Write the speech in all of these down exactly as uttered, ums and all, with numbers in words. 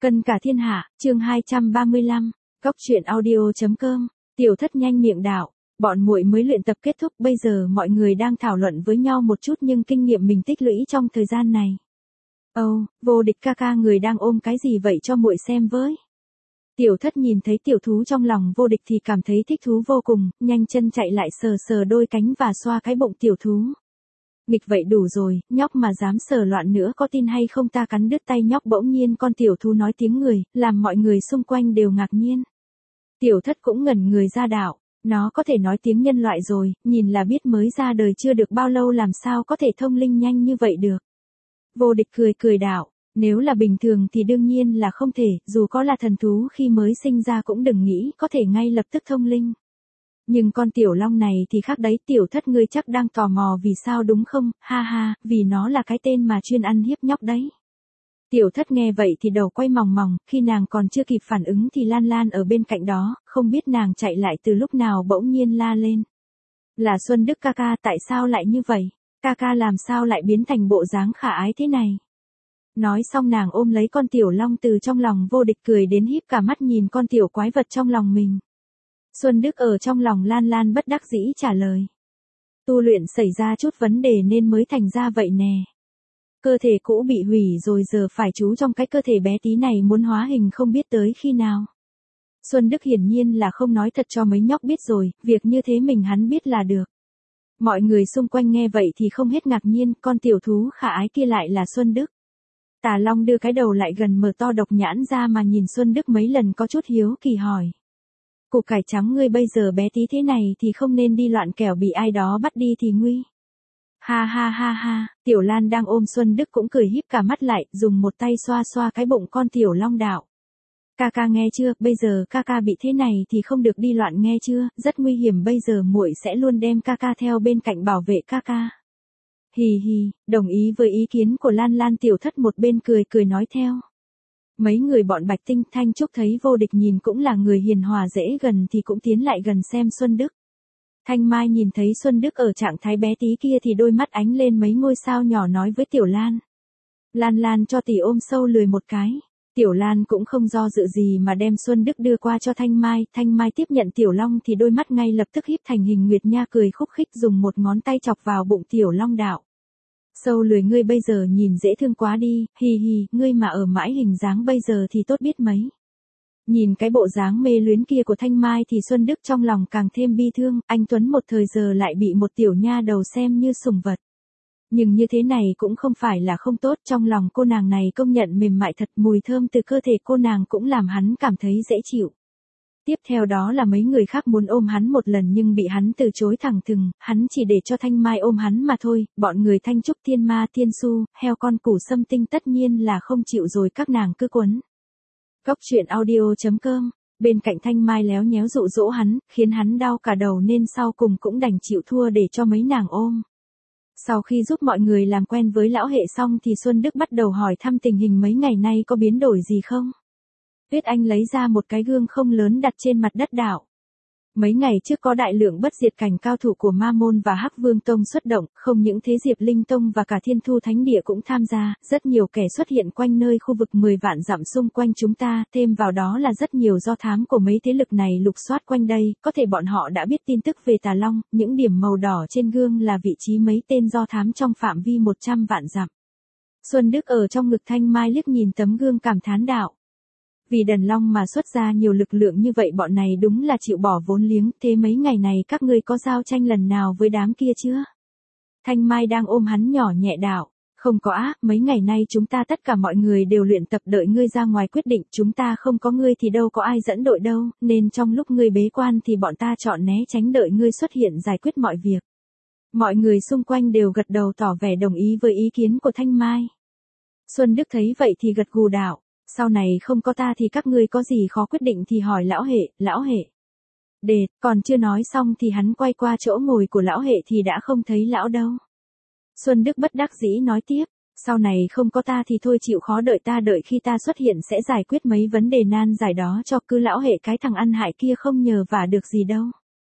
Cân cả thiên hạ, chương hai trăm ba mươi lăm, Cóc truyện audio chấm com, Tiểu Thất nhanh miệng đạo, bọn muội mới luyện tập kết thúc, bây giờ mọi người đang thảo luận với nhau một chút nhưng kinh nghiệm mình tích lũy trong thời gian này. Ồ, oh, Vô Địch ca ca người đang ôm cái gì vậy cho muội xem với. Tiểu Thất nhìn thấy tiểu thú trong lòng Vô Địch thì cảm thấy thích thú vô cùng, nhanh chân chạy lại sờ sờ đôi cánh và xoa cái bụng tiểu thú. Nghịch vậy đủ rồi, nhóc mà dám sờ loạn nữa có tin hay không ta cắn đứt tay nhóc. Bỗng nhiên con tiểu thú nói tiếng người, làm mọi người xung quanh đều ngạc nhiên. Tiểu Thất cũng ngẩn người ra đạo, nó có thể nói tiếng nhân loại rồi, nhìn là biết mới ra đời chưa được bao lâu làm sao có thể thông linh nhanh như vậy được. Vô Địch cười cười đạo, nếu là bình thường thì đương nhiên là không thể, dù có là thần thú khi mới sinh ra cũng đừng nghĩ có thể ngay lập tức thông linh. Nhưng con tiểu long này thì khác đấy. Tiểu Thất ngươi chắc đang tò mò vì sao đúng không, ha ha, vì nó là cái tên mà chuyên ăn hiếp nhóc đấy. Tiểu Thất nghe vậy thì đầu quay mòng mòng, khi nàng còn chưa kịp phản ứng thì Lan Lan ở bên cạnh đó, không biết nàng chạy lại từ lúc nào bỗng nhiên la lên. Là Xuân Đức ca ca, tại sao lại như vậy, ca ca làm sao lại biến thành bộ dáng khả ái thế này. Nói xong nàng ôm lấy con tiểu long từ trong lòng Vô Địch cười đến híp cả mắt nhìn con tiểu quái vật trong lòng mình. Xuân Đức ở trong lòng Lan Lan bất đắc dĩ trả lời. Tu luyện xảy ra chút vấn đề nên mới thành ra vậy nè. Cơ thể cũ bị hủy rồi giờ phải trú trong cái cơ thể bé tí này muốn hóa hình không biết tới khi nào. Xuân Đức hiển nhiên là không nói thật cho mấy nhóc biết rồi, việc như thế mình hắn biết là được. Mọi người xung quanh nghe vậy thì không hết ngạc nhiên, con tiểu thú khả ái kia lại là Xuân Đức. Tà Long đưa cái đầu lại gần mở to độc nhãn ra mà nhìn Xuân Đức mấy lần có chút hiếu kỳ hỏi. Củ cải trắng ngươi bây giờ bé tí thế này thì không nên đi loạn kẻo bị ai đó bắt đi thì nguy. Ha ha ha ha, Tiểu Lan đang ôm Xuân Đức cũng cười híp cả mắt lại, dùng một tay xoa xoa cái bụng con tiểu long đạo. Ca ca nghe chưa, bây giờ ca ca bị thế này thì không được đi loạn nghe chưa, rất nguy hiểm, bây giờ muội sẽ luôn đem ca ca theo bên cạnh bảo vệ ca ca. Hì hì, đồng ý với ý kiến của Lan Lan. Tiểu Thất một bên cười cười nói theo. Mấy người bọn Bạch Tinh Thanh Trúc thấy Vô Địch nhìn cũng là người hiền hòa dễ gần thì cũng tiến lại gần xem Xuân Đức. Thanh Mai nhìn thấy Xuân Đức ở trạng thái bé tí kia thì đôi mắt ánh lên mấy ngôi sao nhỏ nói với Tiểu Lan. Lan Lan cho tỷ ôm sâu lười một cái. Tiểu Lan cũng không do dự gì mà đem Xuân Đức đưa qua cho Thanh Mai. Thanh Mai tiếp nhận Tiểu Long thì đôi mắt ngay lập tức híp thành hình nguyệt nha cười khúc khích dùng một ngón tay chọc vào bụng Tiểu Long đạo. Sâu lười ngươi bây giờ nhìn dễ thương quá đi, hi hi, ngươi mà ở mãi hình dáng bây giờ thì tốt biết mấy. Nhìn cái bộ dáng mê luyến kia của Thanh Mai thì Xuân Đức trong lòng càng thêm bi thương, anh Tuấn một thời giờ lại bị một tiểu nha đầu xem như sủng vật. Nhưng như thế này cũng không phải là không tốt, trong lòng cô nàng này công nhận mềm mại thật, mùi thơm từ cơ thể cô nàng cũng làm hắn cảm thấy dễ chịu. Tiếp theo đó là mấy người khác muốn ôm hắn một lần nhưng bị hắn từ chối thẳng thừng, hắn chỉ để cho Thanh Mai ôm hắn mà thôi. Bọn người Thanh Trúc, Thiên Ma, Thiên Su, heo con củ Sâm Tinh tất nhiên là không chịu rồi, các nàng cứ quấn. Cóc truyện audio chấm com, bên cạnh Thanh Mai léo nhéo dụ dỗ hắn, khiến hắn đau cả đầu nên sau cùng cũng đành chịu thua để cho mấy nàng ôm. Sau khi giúp mọi người làm quen với lão hệ xong thì Xuân Đức bắt đầu hỏi thăm tình hình mấy ngày nay có biến đổi gì không. Tuyết Anh lấy ra một cái gương không lớn đặt trên mặt đất đảo. Mấy ngày trước có đại lượng bất diệt cảnh cao thủ của Ma Môn và Hắc Vương Tông xuất động, không những thế Diệp Linh Tông và cả Thiên Thu Thánh Địa cũng tham gia, rất nhiều kẻ xuất hiện quanh nơi khu vực mười vạn dặm xung quanh chúng ta, thêm vào đó là rất nhiều do thám của mấy thế lực này lục soát quanh đây, có thể bọn họ đã biết tin tức về Tà Long, những điểm màu đỏ trên gương là vị trí mấy tên do thám trong phạm vi một trăm vạn dặm. Xuân Đức ở trong ngực Thanh Mai liếc nhìn tấm gương cảm thán đạo. Vì Đần Long mà xuất ra nhiều lực lượng như vậy bọn này đúng là chịu bỏ vốn liếng, thế mấy ngày này các ngươi có giao tranh lần nào với đám kia chưa? Thanh Mai đang ôm hắn nhỏ nhẹ đạo, không có á, mấy ngày nay chúng ta tất cả mọi người đều luyện tập đợi ngươi ra ngoài quyết định, chúng ta không có ngươi thì đâu có ai dẫn đội đâu, nên trong lúc ngươi bế quan thì bọn ta chọn né tránh đợi ngươi xuất hiện giải quyết mọi việc. Mọi người xung quanh đều gật đầu tỏ vẻ đồng ý với ý kiến của Thanh Mai. Xuân Đức thấy vậy thì gật gù đạo. Sau này không có ta thì các ngươi có gì khó quyết định thì hỏi lão hệ, lão hệ. Đệt, còn chưa nói xong thì hắn quay qua chỗ ngồi của lão hệ thì đã không thấy lão đâu. Xuân Đức bất đắc dĩ nói tiếp, sau này không có ta thì thôi chịu khó đợi ta, đợi khi ta xuất hiện sẽ giải quyết mấy vấn đề nan giải đó cho, cứ lão hệ cái thằng ăn hại kia không nhờ vả được gì đâu.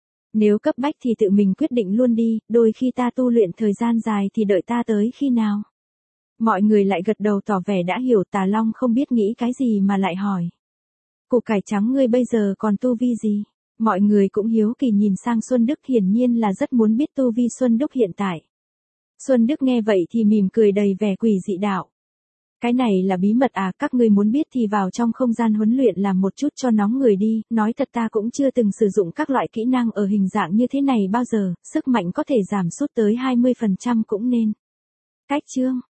Nếu cấp bách thì tự mình quyết định luôn đi, đôi khi ta tu luyện thời gian dài thì đợi ta tới khi nào. Mọi người lại gật đầu tỏ vẻ đã hiểu. Tà Long không biết nghĩ cái gì mà lại hỏi. Củ cải trắng ngươi bây giờ còn tu vi gì? Mọi người cũng hiếu kỳ nhìn sang Xuân Đức, hiển nhiên là rất muốn biết tu vi Xuân Đức hiện tại. Xuân Đức nghe vậy thì mỉm cười đầy vẻ quỷ dị đạo. Cái này là bí mật à, các ngươi muốn biết thì vào trong không gian huấn luyện làm một chút cho nóng người đi, nói thật ta cũng chưa từng sử dụng các loại kỹ năng ở hình dạng như thế này bao giờ, sức mạnh có thể giảm sút tới hai mươi phần trăm cũng nên. Cách chương